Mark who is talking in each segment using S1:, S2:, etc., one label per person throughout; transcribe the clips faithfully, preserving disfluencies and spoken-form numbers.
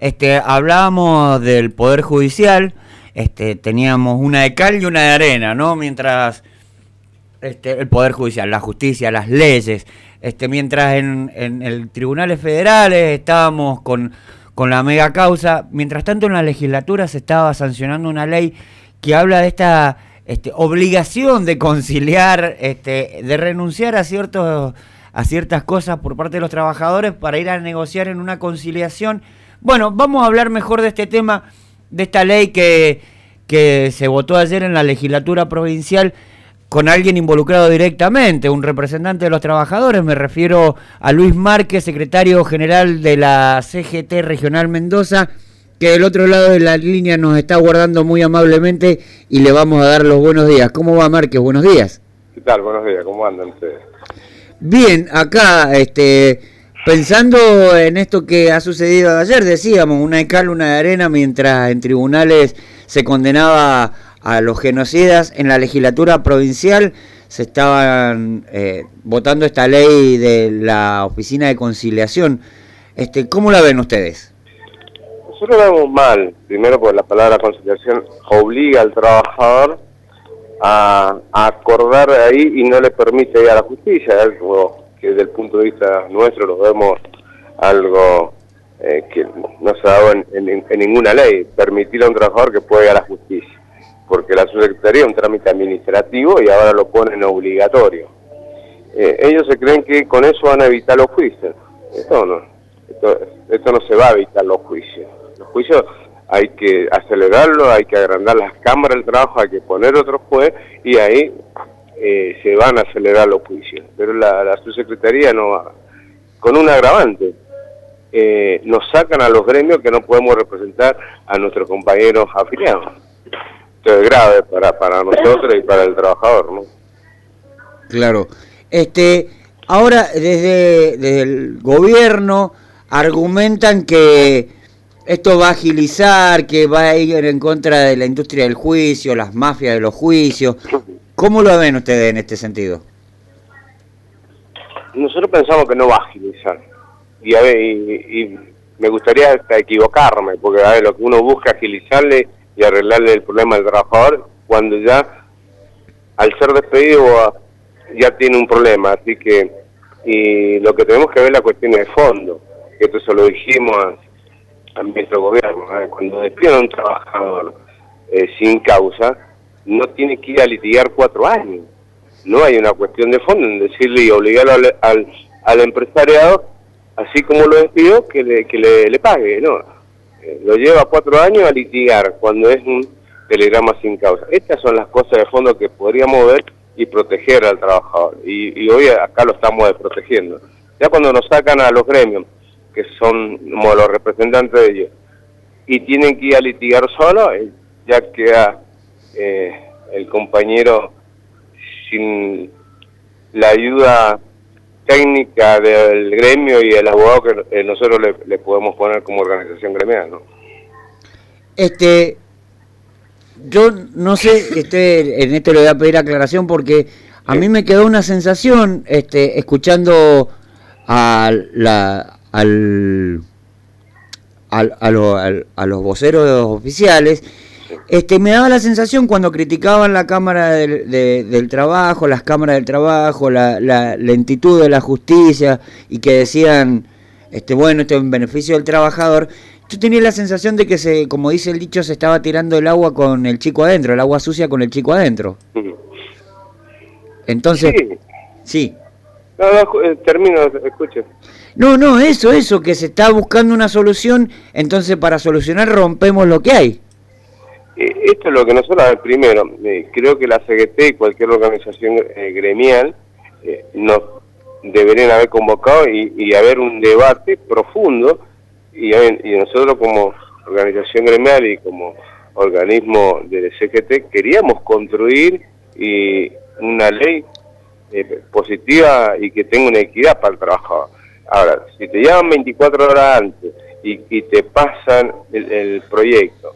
S1: este, hablábamos del Poder Judicial, este, teníamos una de cal y una de arena, ¿no? Mientras este, el Poder Judicial, la justicia, las leyes, este, mientras en, en el tribunales federales estábamos con, con la mega causa, mientras tanto en la legislatura se estaba sancionando una ley que habla de esta este, obligación de conciliar, este, de renunciar a ciertos a ciertas cosas por parte de los trabajadores para ir a negociar en una conciliación. Bueno, vamos a hablar mejor de este tema, de esta ley que, que se votó ayer en la legislatura provincial con alguien involucrado directamente, un representante de los trabajadores. Me refiero a Luis Márquez, secretario general de la C G T Regional Mendoza, que del otro lado de la línea nos está aguardando muy amablemente y le vamos a dar los buenos días. ¿Cómo va, Márquez? Buenos días.
S2: ¿Qué tal? Buenos días. ¿Cómo andan ustedes?
S1: Bien, acá, este, pensando en esto que ha sucedido ayer, decíamos, una de cal, una de arena, mientras en tribunales se condenaba a los genocidas, en la legislatura provincial se estaban eh, votando esta ley de la Oficina de Conciliación. Este, ¿cómo la ven ustedes?
S2: Nosotros lo vemos mal, primero porque la palabra conciliación obliga al trabajador A, a acordar ahí y no le permite ir a la justicia, algo que desde el punto de vista nuestro lo vemos algo eh, que no se ha dado en, en, en ninguna ley, permitir a un trabajador que pueda ir a la justicia, porque la subsecretaría es un trámite administrativo y ahora lo ponen obligatorio. Eh, ellos se creen que con eso van a evitar los juicios. Esto no, esto, esto no se va a evitar los juicios. Los juicios hay que acelerarlo, hay que agrandar las cámaras del trabajo, hay que poner otro juez y ahí eh, se van a acelerar los juicios. Pero la, la subsecretaría no va, con un agravante, eh, nos sacan a los gremios que no podemos representar a nuestros compañeros afiliados. Esto es grave para, para nosotros y para el trabajador, ¿no?
S1: Claro. Este, ahora desde, desde el gobierno argumentan que esto va a agilizar, que va a ir en contra de la industria del juicio, las mafias de los juicios. ¿Cómo lo ven ustedes en este sentido?
S2: Nosotros pensamos que no va a agilizar. Y, a ver, y, y me gustaría hasta equivocarme, porque a ver, lo que uno busca es agilizarle y arreglarle el problema al trabajador cuando ya, al ser despedido, ya tiene un problema. Así que, y lo que tenemos que ver es la cuestión de fondo, que esto se lo dijimos a a nuestro gobierno, ¿eh? Cuando despiden a un trabajador eh, sin causa, no tiene que ir a litigar cuatro años. No hay una cuestión de fondo en decirle y obligarlo al, al, al empresariado, así como lo despidió, que le, que le, le pague, ¿no? Eh, lo lleva cuatro años a litigar cuando es un telegrama sin causa. Estas son las cosas de fondo que podríamos ver y proteger al trabajador. Y, y hoy acá lo estamos desprotegiendo. Ya cuando nos sacan a los gremios, que son como los representantes de ellos, y tienen que ir a litigar solo, ya queda eh, el compañero sin la ayuda técnica del gremio y el abogado que eh, nosotros le, le podemos poner como organización gremial, ¿no?
S1: Este, yo no sé, este, en esto le voy a pedir aclaración porque a sí. mí me quedó una sensación, este, escuchando a la Al, al, a, lo, al, a los voceros oficiales, este, me daba la sensación cuando criticaban la Cámara del, de, del Trabajo, las cámaras del trabajo, la, la lentitud de la justicia, y que decían, este, bueno, esto es en beneficio del trabajador. Yo tenía la sensación de que, se, como dice el dicho, se estaba tirando el agua con el chico adentro, el agua sucia con el chico adentro. Entonces, sí. sí.
S2: No, no, termino, escuche.
S1: No, no, eso, eso, que se está buscando una solución, entonces para solucionar rompemos lo que hay.
S2: Eh, esto es lo que nosotros, primero, eh, creo que la C G T y cualquier organización eh, gremial eh, nos deberían haber convocado y, y haber un debate profundo, y, y nosotros como organización gremial y como organismo de la C G T queríamos construir y una ley eh, positiva y que tenga una equidad para el trabajador. Ahora, si te llaman veinticuatro horas antes y, y te pasan el, el proyecto,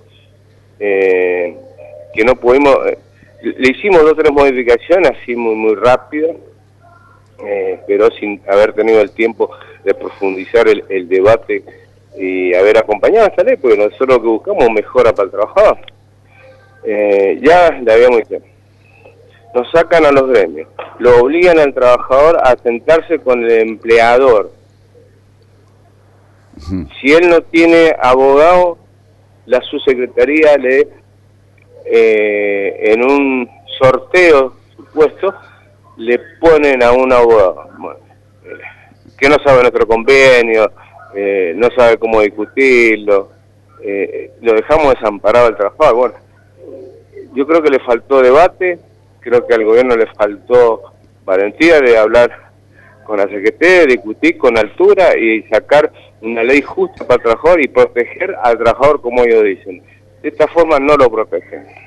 S2: eh, que no pudimos, eh, le hicimos dos o tres modificaciones así muy muy rápido, eh, pero sin haber tenido el tiempo de profundizar el, el debate y haber acompañado esta ley, porque nosotros lo que buscamos mejora para el trabajador. Eh, ya le habíamos dicho, nos sacan a los gremios, lo obligan al trabajador a sentarse con el empleador. Uh-huh. Si él no tiene abogado, la subsecretaría le, eh, en un sorteo supuesto, le ponen a un abogado, bueno, eh, que no sabe nuestro convenio, eh, no sabe cómo discutirlo, eh, lo dejamos desamparado al trabajador. Bueno, yo creo que le faltó debate, creo que al gobierno le faltó valentía de hablar con la Secretaría, de discutir con altura y sacar una ley justa para el trabajador y proteger al trabajador como ellos dicen. De esta forma no lo protegen.